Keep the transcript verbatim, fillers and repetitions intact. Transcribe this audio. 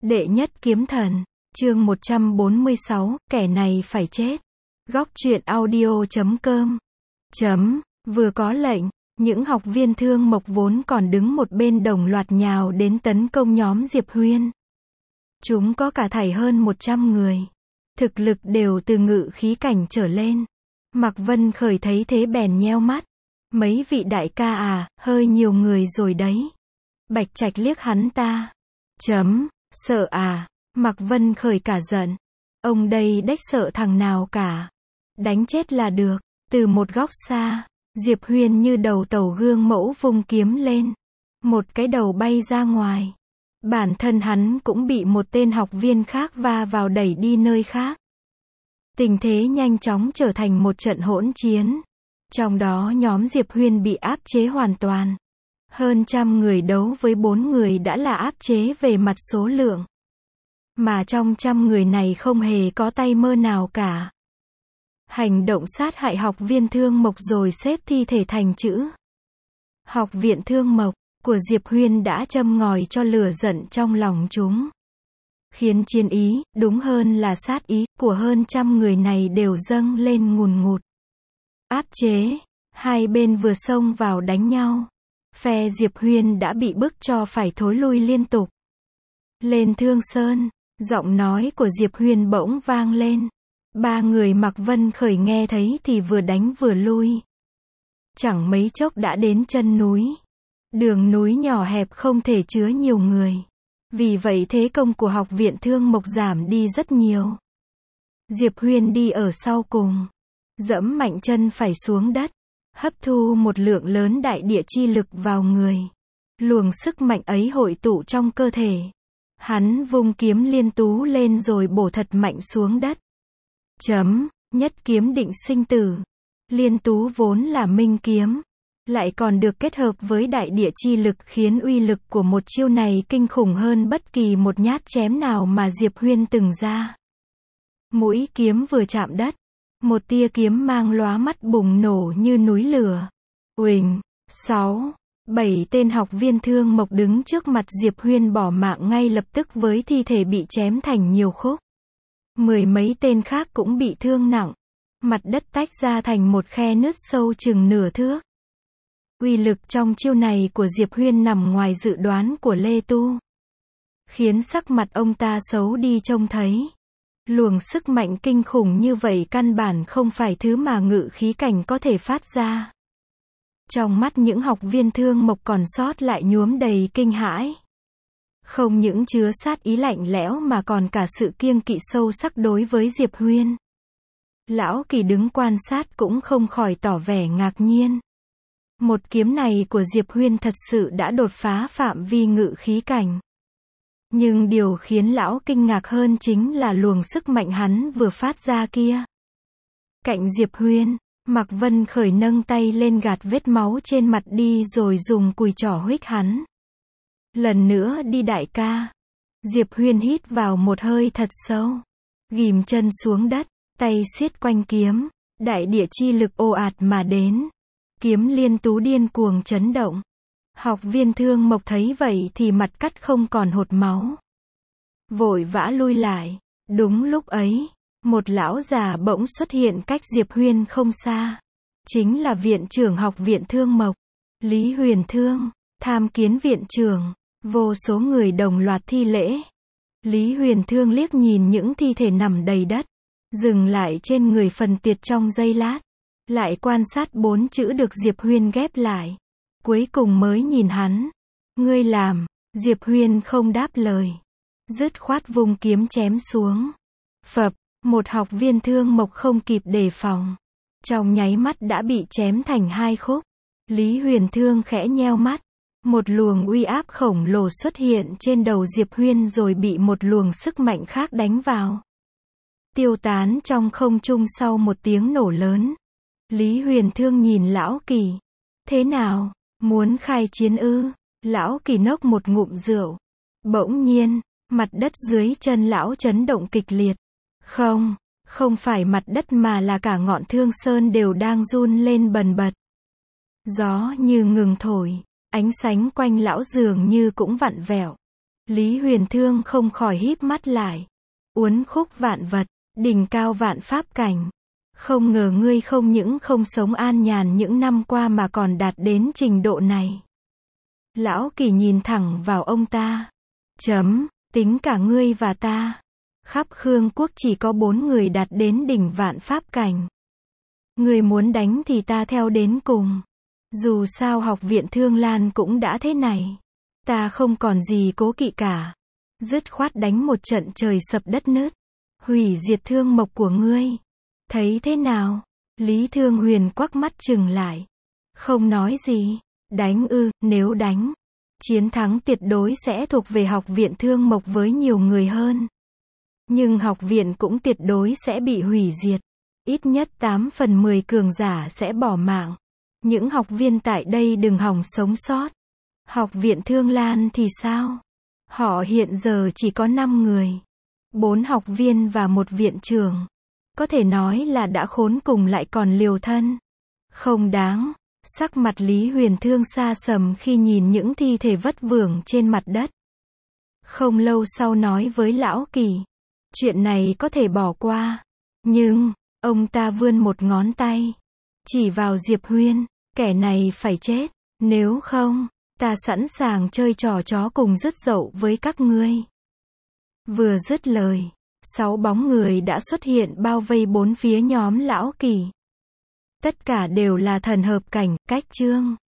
Đệ nhất kiếm thần, chương một trăm bốn mươi sáu, kẻ này phải chết. Góc truyện audio chấm com. Chấm, vừa có lệnh, những học viên Thương Mộc vốn còn đứng một bên đồng loạt nhào đến tấn công nhóm Diệp Huyên. Chúng có cả thảy hơn một trăm người. Thực lực đều từ ngự khí cảnh trở lên. Mạc Vân Khởi thấy thế bèn nheo mắt. Mấy vị đại ca à, hơi nhiều người rồi đấy. Bạch Trạch liếc hắn ta. Chấm, sợ à, Mạc Vân Khởi cả giận. Ông đây đếch sợ thằng nào cả. Đánh chết là được. Từ một góc xa, Diệp Huyên như đầu tàu gương mẫu vung kiếm lên. Một cái đầu bay ra ngoài. Bản thân hắn cũng bị một tên học viên khác va vào đẩy đi nơi khác. Tình thế nhanh chóng trở thành một trận hỗn chiến. Trong đó nhóm Diệp Huyên bị áp chế hoàn toàn. Hơn trăm người đấu với bốn người đã là áp chế về mặt số lượng. Mà trong trăm người này không hề có tay mơ nào cả. Hành động sát hại học viên Thương Mộc rồi xếp thi thể thành chữ. Học viện Thương Mộc của Diệp Huyên đã châm ngòi cho lửa giận trong lòng chúng. Khiến chiến ý, đúng hơn là sát ý, của hơn trăm người này đều dâng lên ngùn ngụt. Áp chế, hai bên vừa xông vào đánh nhau. Phe Diệp Huyên đã bị bức cho phải thối lui liên tục. Lên Thương Sơn, giọng nói của Diệp Huyên bỗng vang lên. Ba người Mạc Vân Khởi nghe thấy thì vừa đánh vừa lui. Chẳng mấy chốc đã đến chân núi. Đường núi nhỏ hẹp không thể chứa nhiều người. Vì vậy thế công của học viện Thương Mộc giảm đi rất nhiều. Diệp Huyên đi ở sau cùng. Dẫm mạnh chân phải xuống đất. Hấp thu một lượng lớn đại địa chi lực vào người. Luồng sức mạnh ấy hội tụ trong cơ thể. Hắn vung kiếm liên tú lên rồi bổ thật mạnh xuống đất. Chấm, nhất kiếm định sinh tử. Liên tú vốn là minh kiếm. Lại còn được kết hợp với đại địa chi lực khiến uy lực của một chiêu này kinh khủng hơn bất kỳ một nhát chém nào mà Diệp Huyên từng ra. Mũi kiếm vừa chạm đất. Một tia kiếm mang lóa mắt bùng nổ như núi lửa. Uỳnh, sáu, bảy tên học viên Thương Mộc đứng trước mặt Diệp Huyên bỏ mạng ngay lập tức với thi thể bị chém thành nhiều khúc. Mười mấy tên khác cũng bị thương nặng. Mặt đất tách ra thành một khe nứt sâu chừng nửa thước. Uy lực trong chiêu này của Diệp Huyên nằm ngoài dự đoán của Lê Tu. Khiến sắc mặt ông ta xấu đi trông thấy. Luồng sức mạnh kinh khủng như vậy căn bản không phải thứ mà ngự khí cảnh có thể phát ra. Trong mắt những học viên Thương Mộc còn sót lại nhuốm đầy kinh hãi. Không những chứa sát ý lạnh lẽo mà còn cả sự kiêng kỵ sâu sắc đối với Diệp Huyên. Lão Kỳ đứng quan sát cũng không khỏi tỏ vẻ ngạc nhiên. Một kiếm này của Diệp Huyên thật sự đã đột phá phạm vi ngự khí cảnh. Nhưng điều khiến lão kinh ngạc hơn chính là luồng sức mạnh hắn vừa phát ra kia. Cạnh Diệp Huyên, Mạc Vân Khởi nâng tay lên gạt vết máu trên mặt đi rồi dùng cùi trỏ huých hắn. Lần nữa đi đại ca. Diệp Huyên hít vào một hơi thật sâu. Ghim chân xuống đất, tay siết quanh kiếm. Đại địa chi lực ồ ạt mà đến. Kiếm liên tú điên cuồng chấn động. Học viên Thương Mộc thấy vậy thì mặt cắt không còn hột máu. Vội vã lui lại. Đúng lúc ấy, một lão già bỗng xuất hiện cách Diệp Huyên không xa. Chính là viện trưởng học viện Thương Mộc, Lý Huyền Thương. Tham kiến viện trưởng. Vô số người đồng loạt thi lễ. Lý Huyền Thương liếc nhìn những thi thể nằm đầy đất. Dừng lại trên người phần tiệt trong giây lát. Lại quan sát bốn chữ được Diệp Huyên ghép lại. Cuối cùng mới nhìn hắn. Ngươi làm. Diệp Huyên không đáp lời. Dứt khoát vung kiếm chém xuống. Phập, một học viên Thương Mộc không kịp đề phòng. Trong nháy mắt đã bị chém thành hai khúc. Lý Huyền Thương khẽ nheo mắt. Một luồng uy áp khổng lồ xuất hiện trên đầu Diệp Huyên rồi bị một luồng sức mạnh khác đánh vào. Tiêu tán trong không trung sau một tiếng nổ lớn. Lý Huyền Thương nhìn Lão Kỳ. Thế nào? Muốn khai chiến ư? Lão Kỳ nốc một ngụm rượu. Bỗng nhiên, mặt đất dưới chân lão chấn động kịch liệt. Không, không phải mặt đất mà là cả ngọn Thương Sơn đều đang run lên bần bật. Gió như ngừng thổi, ánh sáng quanh lão dường như cũng vặn vẹo. Lý Huyền Thương không khỏi híp mắt lại. Uốn khúc vạn vật, đỉnh cao vạn pháp cảnh. Không ngờ ngươi không những không sống an nhàn những năm qua mà còn đạt đến trình độ này. Lão Kỳ nhìn thẳng vào ông ta. Chấm, tính cả ngươi và ta. Khắp Khương Quốc chỉ có bốn người đạt đến đỉnh vạn pháp cảnh. Ngươi muốn đánh thì ta theo đến cùng. Dù sao học viện Thương Lan cũng đã thế này. Ta không còn gì cố kỵ cả. Dứt khoát đánh một trận trời sập đất nứt. Hủy diệt Thương Mộc của ngươi. Thấy thế nào? Lý Thương Huyền quắc mắt chừng lại. Không nói gì. Đánh ư, nếu đánh. Chiến thắng tuyệt đối sẽ thuộc về học viện Thương Mộc với nhiều người hơn. Nhưng học viện cũng tuyệt đối sẽ bị hủy diệt. Ít nhất tám phần mười cường giả sẽ bỏ mạng. Những học viên tại đây đừng hòng sống sót. Học viện Thương Lan thì sao? Họ hiện giờ chỉ có năm người. Bốn học viên và một viện trưởng. Có thể nói là đã khốn cùng lại còn liều thân. Không đáng. Sắc mặt Lý Huyền Thương xa sầm khi nhìn những thi thể vất vưởng trên mặt đất. Không lâu sau nói với Lão Kỳ. Chuyện này có thể bỏ qua. Nhưng, ông ta vươn một ngón tay. Chỉ vào Diệp Huyên. Kẻ này phải chết. Nếu không, ta sẵn sàng chơi trò chó cùng rứt dậu với các ngươi. Vừa dứt lời, sáu bóng người đã xuất hiện bao vây bốn phía nhóm Lão Kỳ. Tất cả đều là thần hợp cảnh, cách chương.